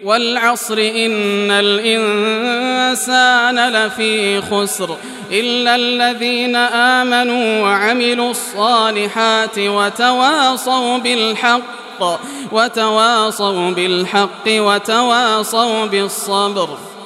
والعصر إن الإنسان لفي خسر إلا الذين آمنوا وعملوا الصالحات وتواصوا بالحق وتواصوا بالصبر.